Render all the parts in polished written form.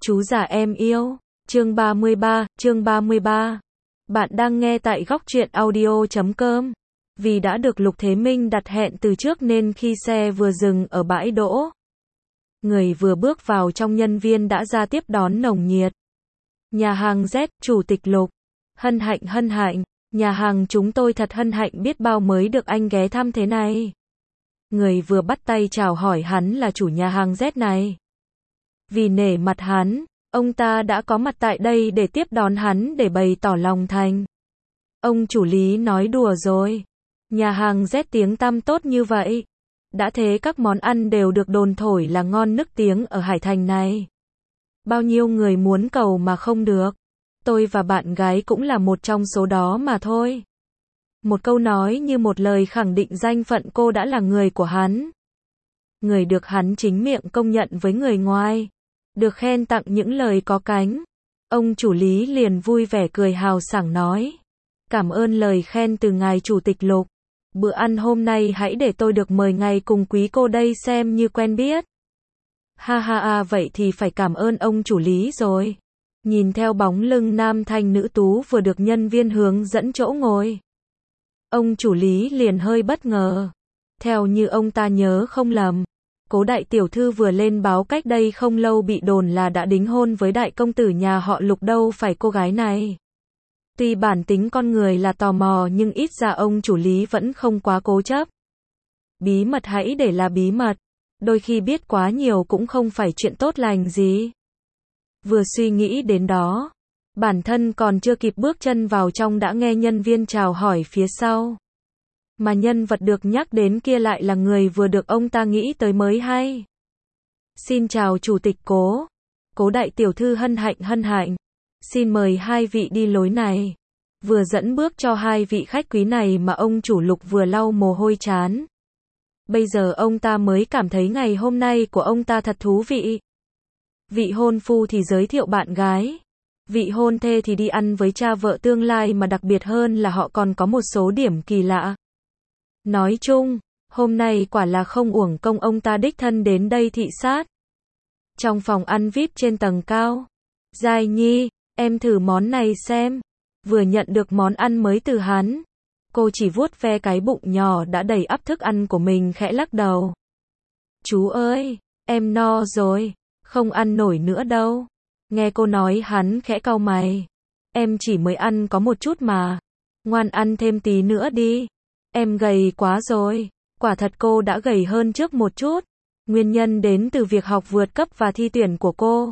Chú già em yêu. Chương 33. Bạn đang nghe tại góc truyện audio.com. Vì đã được Lục Thế Minh đặt hẹn từ trước nên khi xe vừa dừng ở bãi đỗ, người vừa bước vào trong nhân viên đã ra tiếp đón nồng nhiệt. Nhà hàng Z, Chủ tịch Lục. Hân hạnh. Nhà hàng chúng tôi thật hân hạnh biết bao mới được anh ghé thăm thế này. Người vừa bắt tay chào hỏi hắn là chủ nhà hàng Z này. Vì nể mặt hắn, ông ta đã có mặt tại đây để tiếp đón hắn để bày tỏ lòng thành. Ông chủ lý nói đùa rồi. Nhà hàng Z tiếng tăm tốt như vậy. Đã thế các món ăn đều được đồn thổi là ngon nức tiếng ở Hải Thành này. Bao nhiêu người muốn cầu mà không được. Tôi và bạn gái cũng là một trong số đó mà thôi. Một câu nói như một lời khẳng định danh phận cô đã là người của hắn. Người được hắn chính miệng công nhận với người ngoài. Được khen tặng những lời có cánh. Ông chủ lý liền vui vẻ cười hào sảng nói. Cảm ơn lời khen từ ngài chủ tịch Lục. Bữa ăn hôm nay hãy để tôi được mời ngài cùng quý cô đây xem như quen biết. Ha, vậy thì phải cảm ơn ông chủ lý rồi. Nhìn theo bóng lưng nam thanh nữ tú vừa được nhân viên hướng dẫn chỗ ngồi. Ông chủ lý liền hơi bất ngờ. Theo như ông ta nhớ không lầm, Cố đại tiểu thư vừa lên báo cách đây không lâu bị đồn là đã đính hôn với đại công tử nhà họ Lục đâu phải cô gái này. Tuy bản tính con người là tò mò nhưng ít ra ông chủ lý vẫn không quá cố chấp. Bí mật hãy để là bí mật. Đôi khi biết quá nhiều cũng không phải chuyện tốt lành gì. Vừa suy nghĩ đến đó, bản thân còn chưa kịp bước chân vào trong đã nghe nhân viên chào hỏi phía sau. Mà nhân vật được nhắc đến kia lại là người vừa được ông ta nghĩ tới mới hay. Xin chào chủ tịch Cố. Cố đại tiểu thư hân hạnh. Xin mời hai vị đi lối này. Vừa dẫn bước cho hai vị khách quý này mà ông chủ Lục vừa lau mồ hôi trán. Bây giờ ông ta mới cảm thấy ngày hôm nay của ông ta thật thú vị. Vị hôn phu thì giới thiệu bạn gái. Vị hôn thê thì đi ăn với cha vợ tương lai mà đặc biệt hơn là họ còn có một số điểm kỳ lạ. Nói chung, hôm nay quả là không uổng công ông ta đích thân đến đây thị sát. Trong phòng ăn VIP trên tầng cao. Giai Nhi, em thử món này xem. Vừa nhận được món ăn mới từ hắn. Cô chỉ vuốt ve cái bụng nhỏ đã đầy ắp thức ăn của mình khẽ lắc đầu. Chú ơi, em no rồi, không ăn nổi nữa đâu. Nghe cô nói hắn khẽ cau mày. Em chỉ mới ăn có một chút mà. Ngoan ăn thêm tí nữa đi. Em gầy quá rồi. Quả thật cô đã gầy hơn trước một chút. Nguyên nhân đến từ việc học vượt cấp và thi tuyển của cô.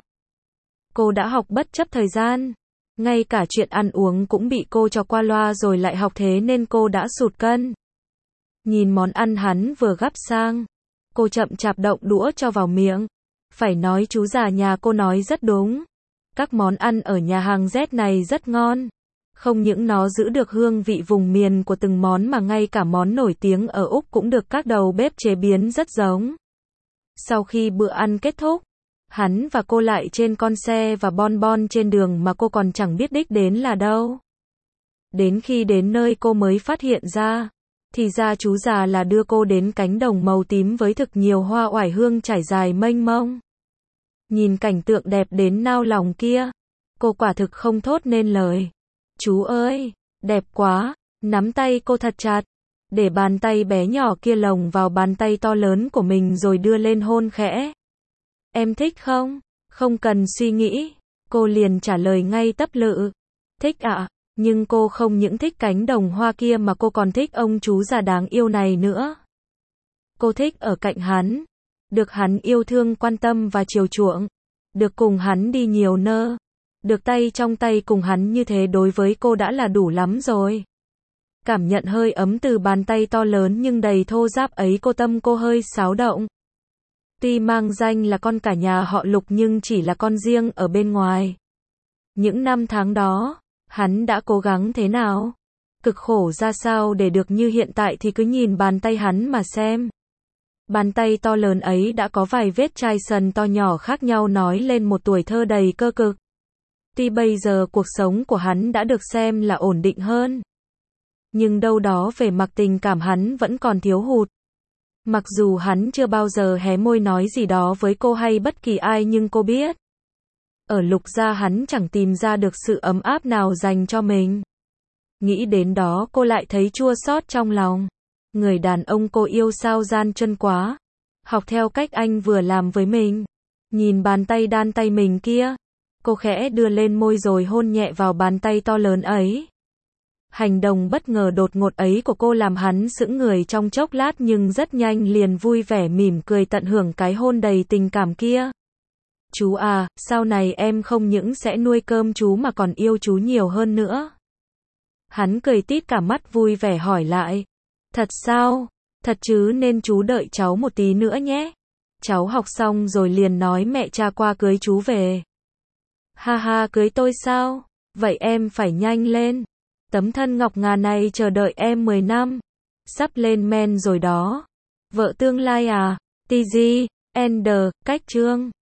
Cô đã học bất chấp thời gian. Ngay cả chuyện ăn uống cũng bị cô cho qua loa rồi lại học thế nên cô đã sụt cân. Nhìn món ăn hắn vừa gắp sang. Cô chậm chạp động đũa cho vào miệng. Phải nói chú già nhà cô nói rất đúng. Các món ăn ở nhà hàng Z này rất ngon. Không những nó giữ được hương vị vùng miền của từng món mà ngay cả món nổi tiếng ở Úc cũng được các đầu bếp chế biến rất giống. Sau khi bữa ăn kết thúc, hắn và cô lại trên con xe và bon trên đường mà cô còn chẳng biết đích đến là đâu. Đến khi đến nơi cô mới phát hiện ra, thì ra chú già là đưa cô đến cánh đồng màu tím với thực nhiều hoa oải hương trải dài mênh mông. Nhìn cảnh tượng đẹp đến nao lòng kia, cô quả thực không thốt nên lời. Chú ơi, đẹp quá, nắm tay cô thật chặt, để bàn tay bé nhỏ kia lồng vào bàn tay to lớn của mình rồi đưa lên hôn khẽ. Em thích không? Không cần suy nghĩ, cô liền trả lời ngay tấp lự. Thích ạ, nhưng cô không những thích cánh đồng hoa kia mà cô còn thích ông chú già đáng yêu này nữa. Cô thích ở cạnh hắn, được hắn yêu thương quan tâm và chiều chuộng, được cùng hắn đi nhiều nơi. Được tay trong tay cùng hắn như thế đối với cô đã là đủ lắm rồi. Cảm nhận hơi ấm từ bàn tay to lớn nhưng đầy thô ráp ấy tâm cô hơi xáo động. Tuy mang danh là con cả nhà họ Lục nhưng chỉ là con riêng ở bên ngoài. Những năm tháng đó, hắn đã cố gắng thế nào? Cực khổ ra sao để được như hiện tại thì cứ nhìn bàn tay hắn mà xem. Bàn tay to lớn ấy đã có vài vết chai sần to nhỏ khác nhau nói lên một tuổi thơ đầy cơ cực. Tuy bây giờ cuộc sống của hắn đã được xem là ổn định hơn. Nhưng đâu đó về mặt tình cảm hắn vẫn còn thiếu hụt. Mặc dù hắn chưa bao giờ hé môi nói gì đó với cô hay bất kỳ ai nhưng cô biết. Ở Lục gia hắn chẳng tìm ra được sự ấm áp nào dành cho mình. Nghĩ đến đó cô lại thấy chua xót trong lòng. Người đàn ông cô yêu sao gian truân quá. Học theo cách anh vừa làm với mình. Nhìn bàn tay đan tay mình kia. Cô khẽ đưa lên môi rồi hôn nhẹ vào bàn tay to lớn ấy. Hành động bất ngờ đột ngột ấy của cô làm hắn sững người trong chốc lát nhưng rất nhanh liền vui vẻ mỉm cười tận hưởng cái hôn đầy tình cảm kia. Chú à, sau này em không những sẽ nuôi cơm chú mà còn yêu chú nhiều hơn nữa. Hắn cười tít cả mắt vui vẻ hỏi lại. Thật sao? Thật chứ, nên chú đợi cháu một tí nữa nhé. Cháu học xong rồi liền nói mẹ cha qua cưới chú về. Ha ha, cưới tôi sao? Vậy em phải nhanh lên. Tấm thân ngọc ngà này chờ đợi em 10 năm. Sắp lên men rồi đó. Vợ tương lai à? TG, Ender, cách chương.